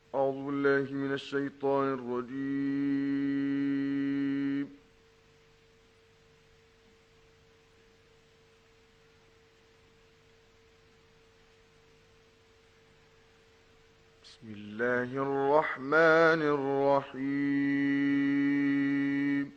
أعوذ بالله من الشيطان الرجيم. بسم الله الرحمن الرحيم.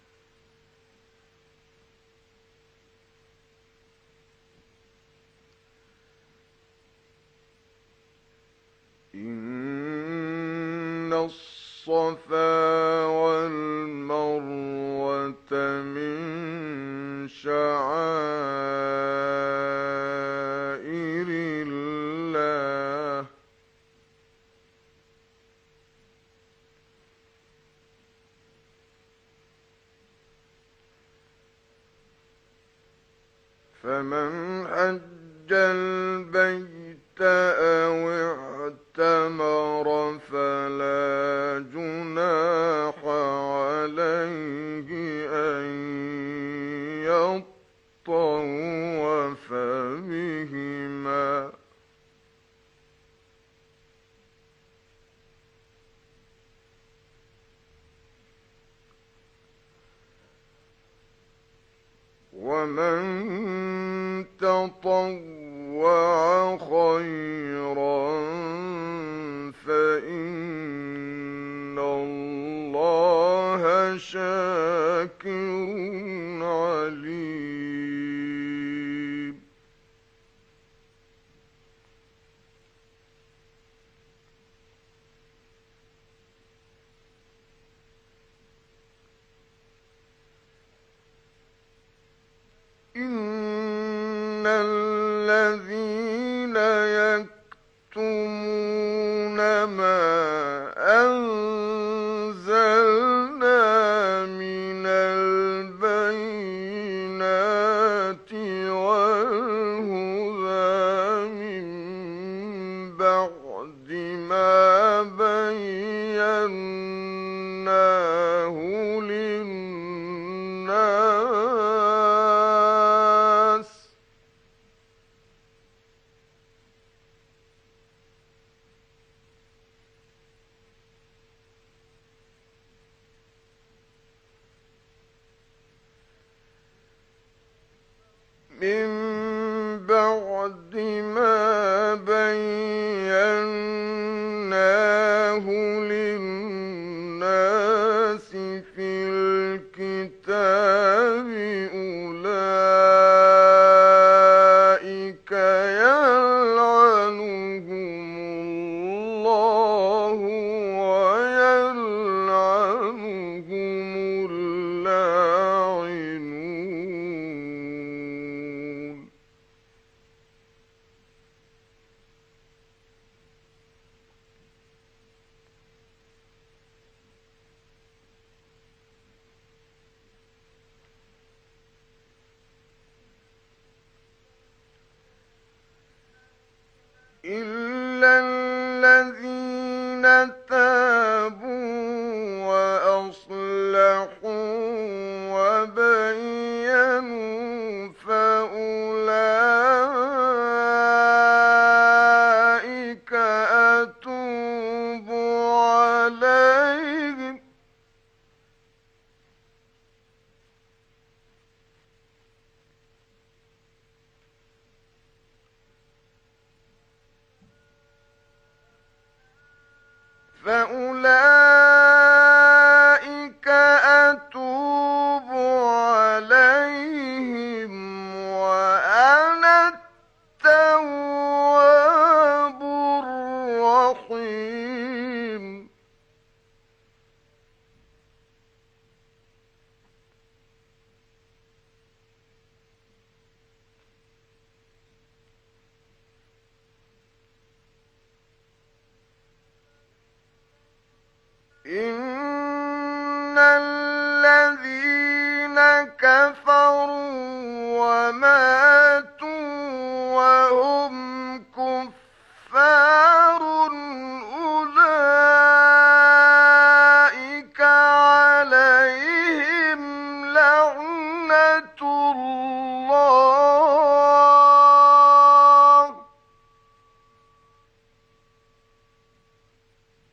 إن الصفا والمروة من شعائر الله، فمن حج البيت أو اعتمر فلا جناح عليه أن يطوف بهما، ومن تطوع خيرا فإن الله شاكر عليم. إن الذين يكتمون ما أنزلنا من البينات والهدى من بعد ما بيناه للناس من بعد ما بيناه للناس في الكتاب، أولئك يلعنهم الله ويلعنهم اللاعنون. إلا الذين تابوا وأصلحوا وبينوا فأولئك أتوب عليهم، فأولئك أتوب عليهم وأنا التواب الرحيم. إن الذين كفروا وماتوا وهم كفار أولئك عليهم لعنة الله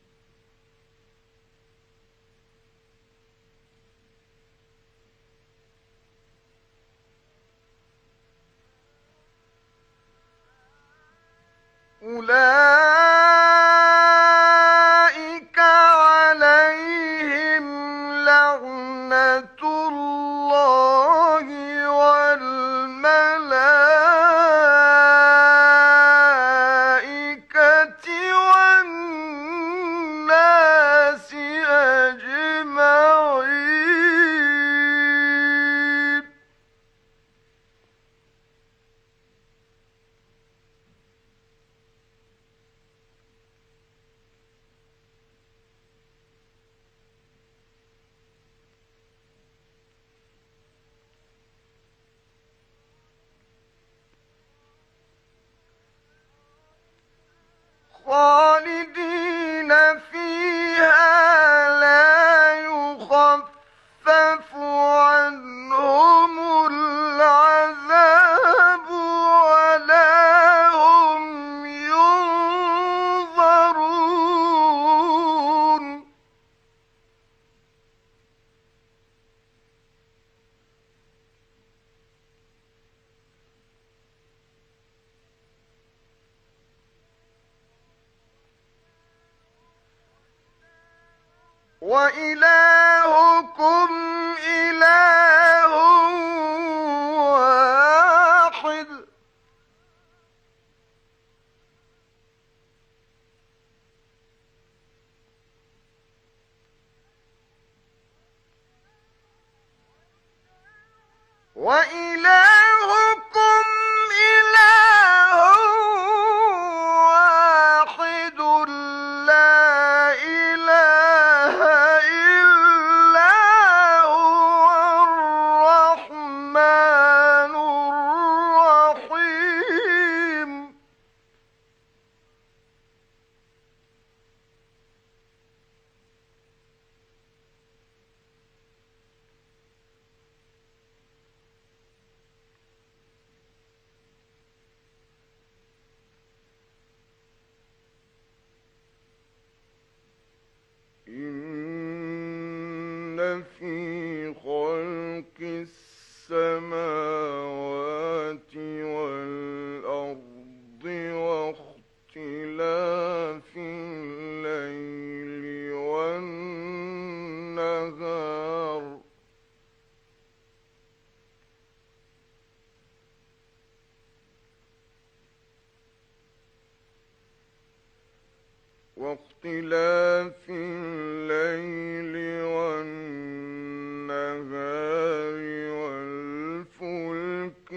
وإلهكم إله واحد وإلهكم إله واحد لا إله إلا هو الرحمن الرحيم إن في خلق السماوات والأرض واختلاف الليل والنهار والفلك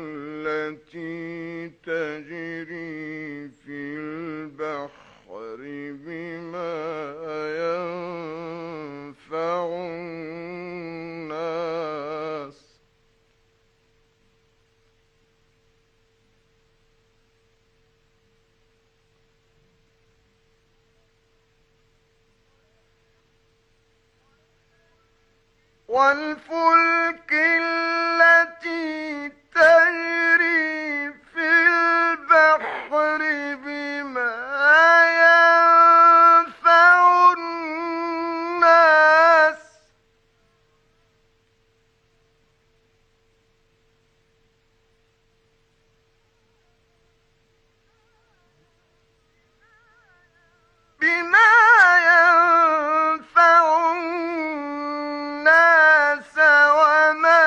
التي تجري في البحر بما ينفع الناس والفلك التي تجري في البحر بما ينفع الناس وما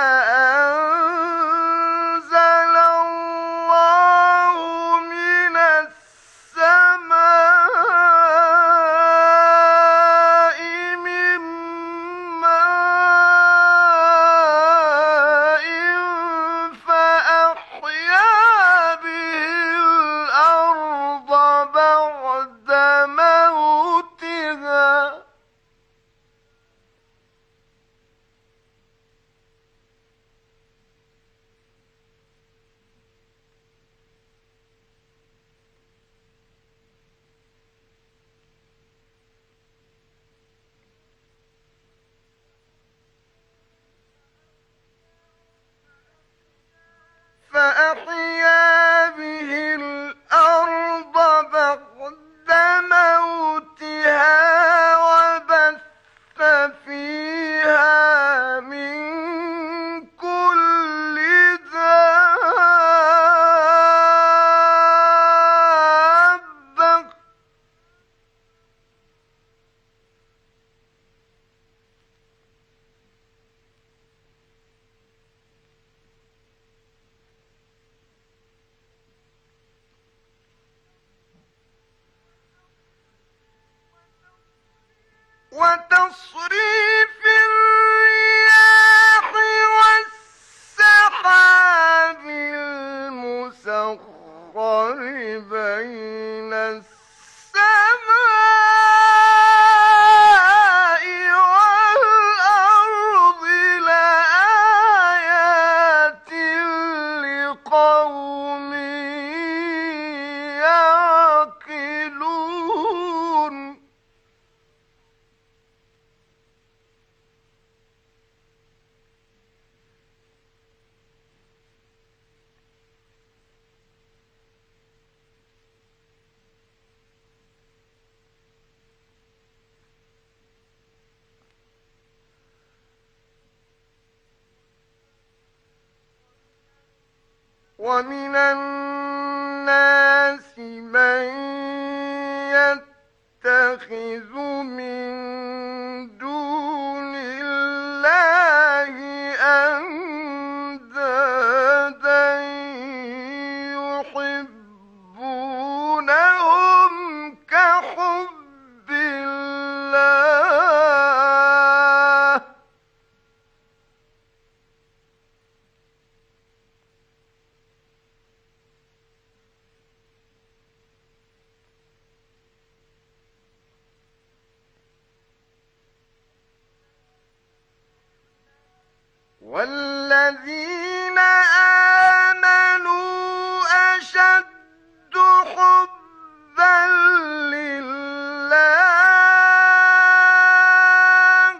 أنزل الله من السماء من ماء فأحيا به الأرض بعد موتها فأحيا به الأرض بعد موتها وبث فيها من كل دابة وتصريف الرياح والسحاب المسخر بين السماء والأرض لآيات لقوم يعقلون ومن الناس من يتبع يتخذ من دون الله أندادا يحبونهم كحب الله والذين آمنوا أشد حبا لله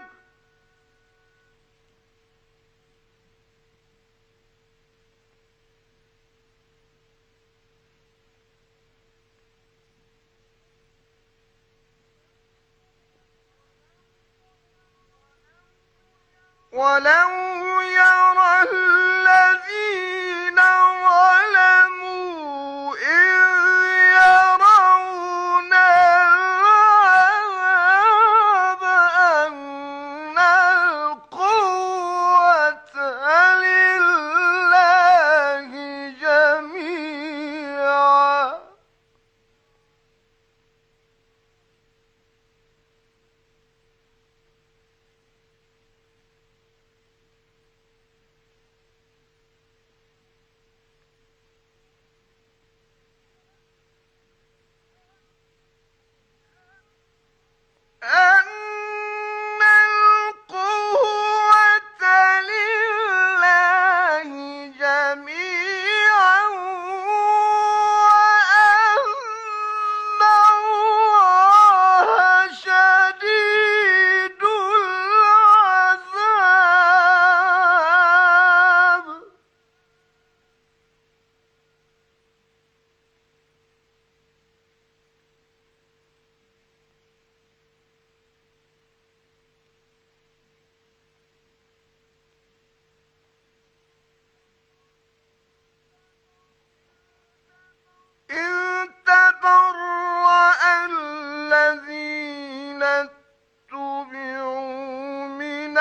ولو يرى الذين ظلموا إذ يرون العذاب أن القوة لله جميعا أن القوة لله جميعا وأن الله شديد العذاب إذ تبرأ الذين اتبعوا من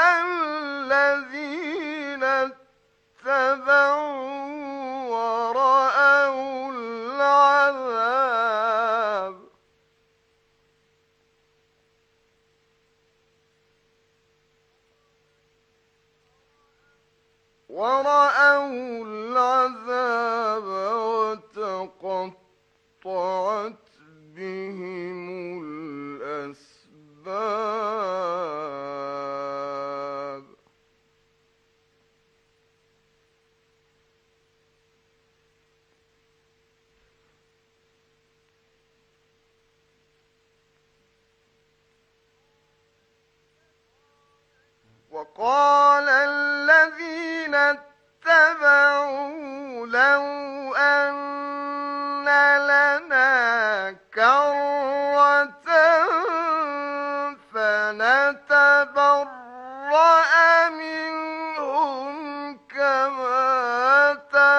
الذين اتبعوا ورأوا العذاب وتقطعت بهم الأسباب وقال الذين اتبعوا لو أن لنا كرة فنتبرأ منهم كما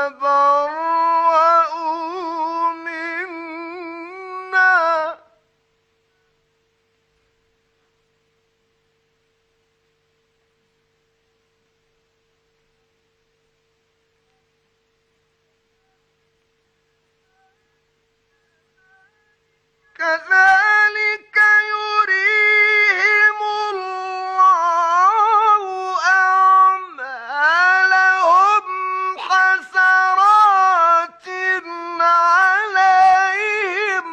تبرأوا منا كذلك يريهم الله أعمالهم حسرات عليهم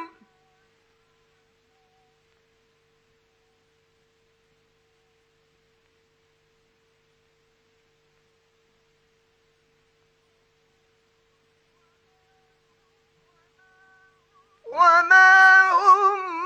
وما هم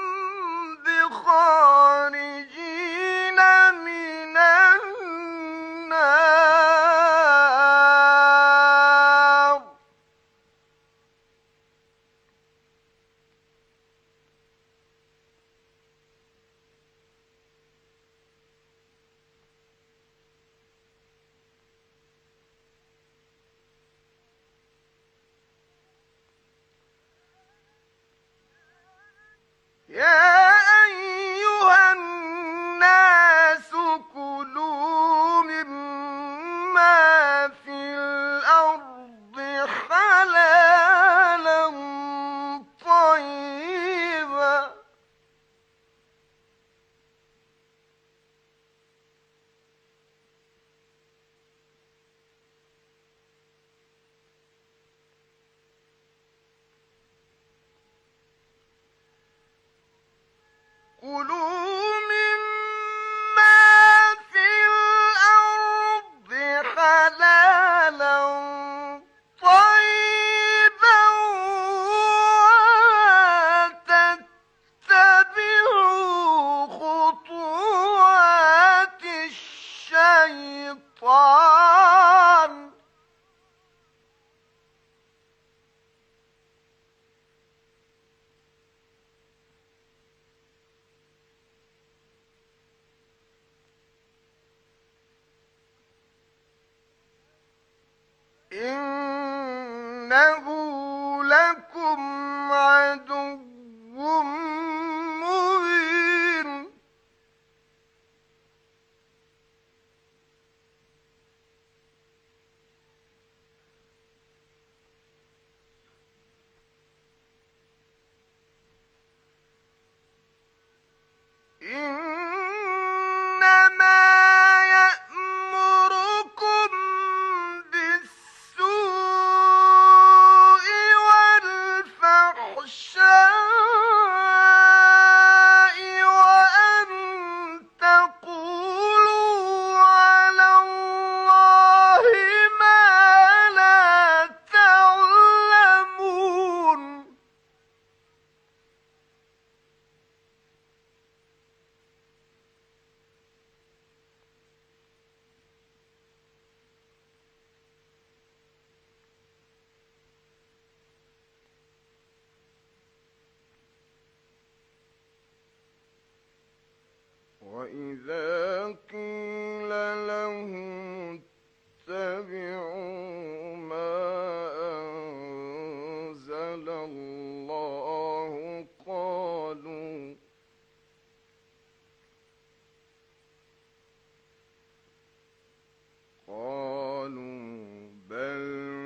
كلوا مما في الأرض حلالا طيبا ولا تتبعوا خطوات الشيطان إنه لكم عدو مبين إنما يأمركم بالسوء والفحشاء وأن تقولوا على الله ما لا تعلمون وإذا قيل لهم اتبعوا ما أنزل الله قالوا بل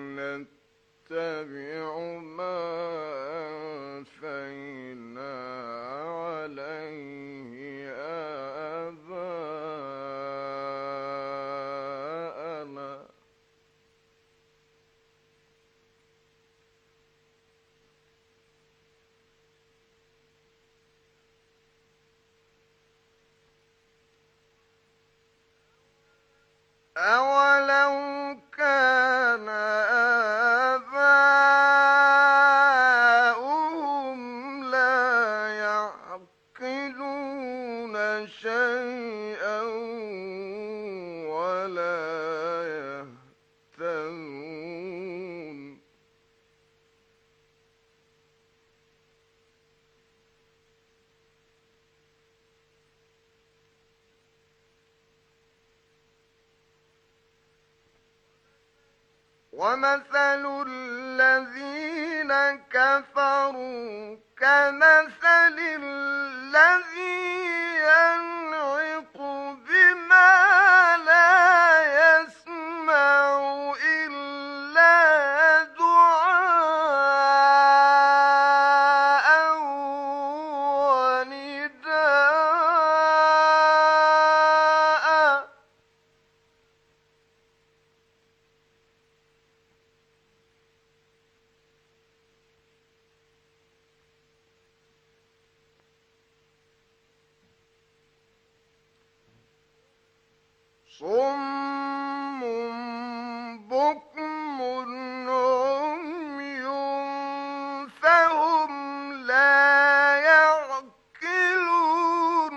نتبع ما ألفينا عليه آباءنا أولو كان آباؤهم لا يعقلون شيئا ولا يهتدون ومثل الذين كفروا كمثل الذي ينعق بما لا يسمع إلا دعاء ونداء صم بكم عمي فهم لا يعقلون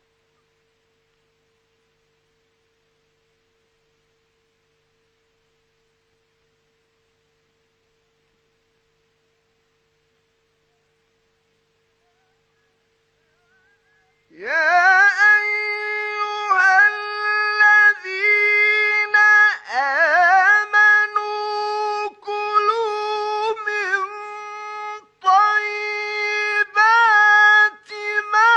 يا أيها الذين آمنوا كلوا من طيبات ما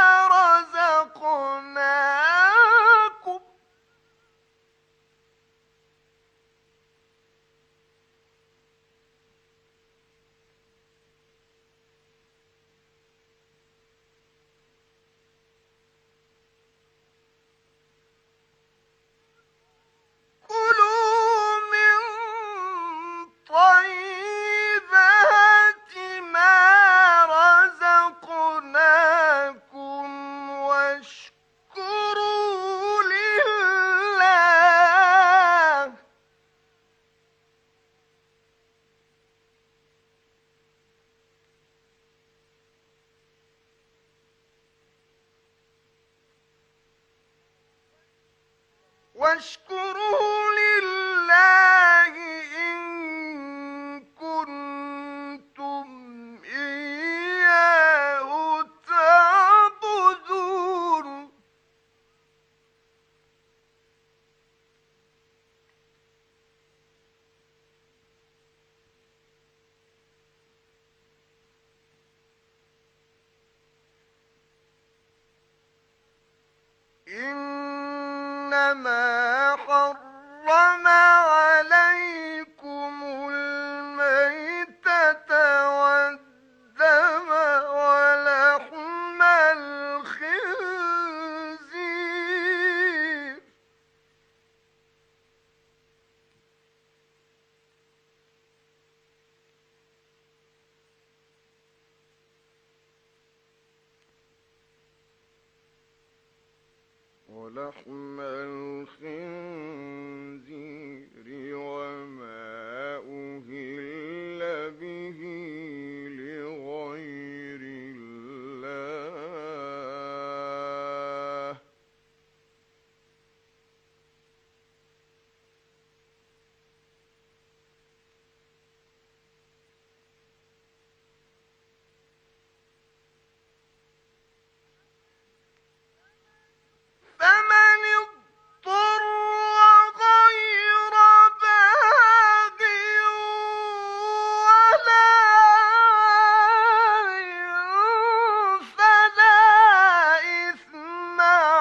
رزقناكم واشكروا لله إن كنتم إياه تعبدون إنما حرم عليكم الميتة والدم ولحم الخنزير وما أهل به لغير الله فمن اضطر غير باغ ولا عاد فلا إثم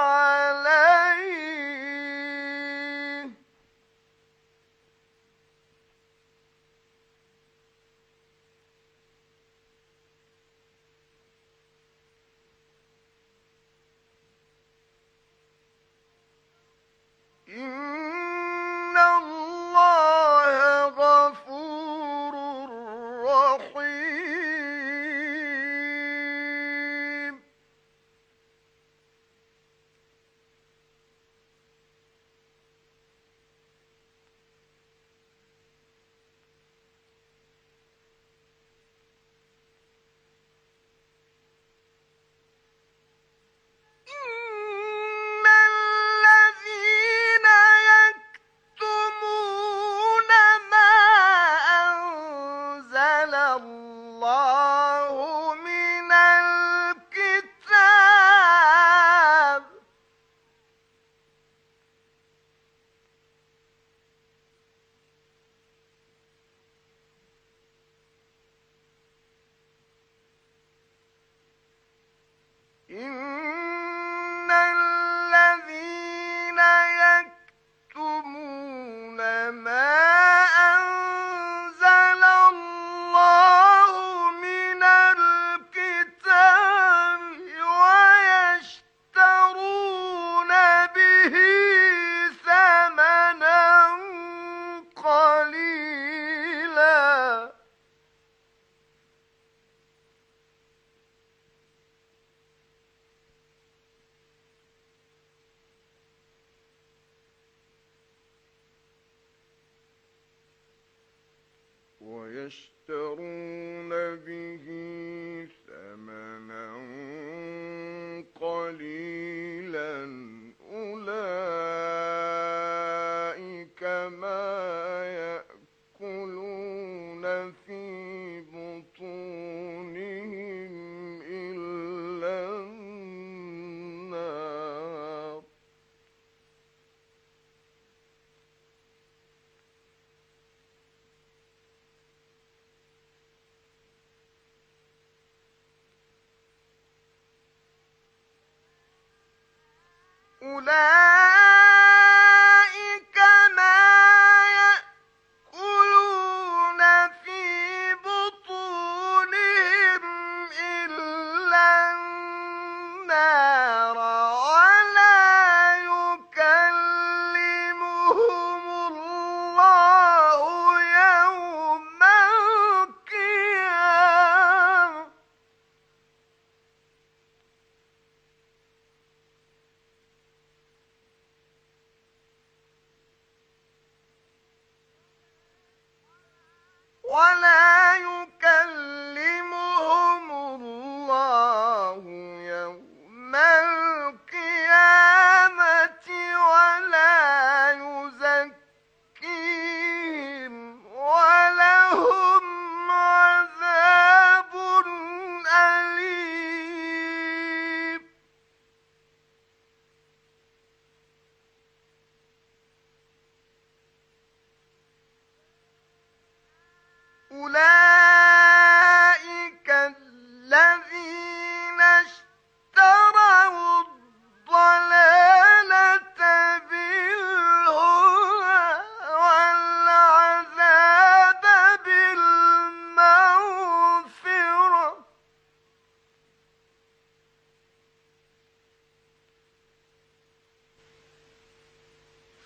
عليه إن الله غفور رحيم إن الذين يكتمون ما أنزل الله من الكتاب إن الذين يكتمون ما أنزل الله من الكتاب ويشترون به ثمنا قليلا ويشترون به ثمنا قليلا أولئك ما يأكلون في بطونهم إلا النار أولئك ما يأكلون في بطونهم إلا النار ولا يكلمهم الله يوم القيامة ولا يكلمهم الله يوم القيامة ولا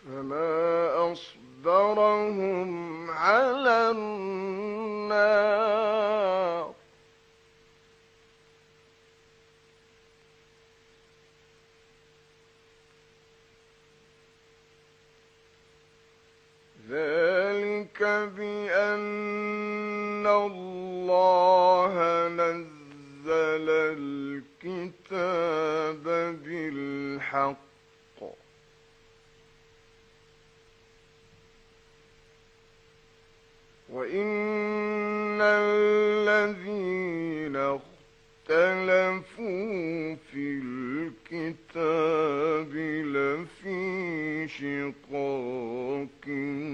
فما أصبرهم على النار ذلك بأن الله نزل الكتاب بالحق وإن الذين اختلفوا في الكتاب لفي شقاق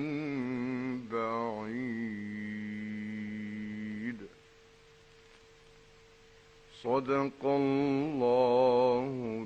بعيد صدق الله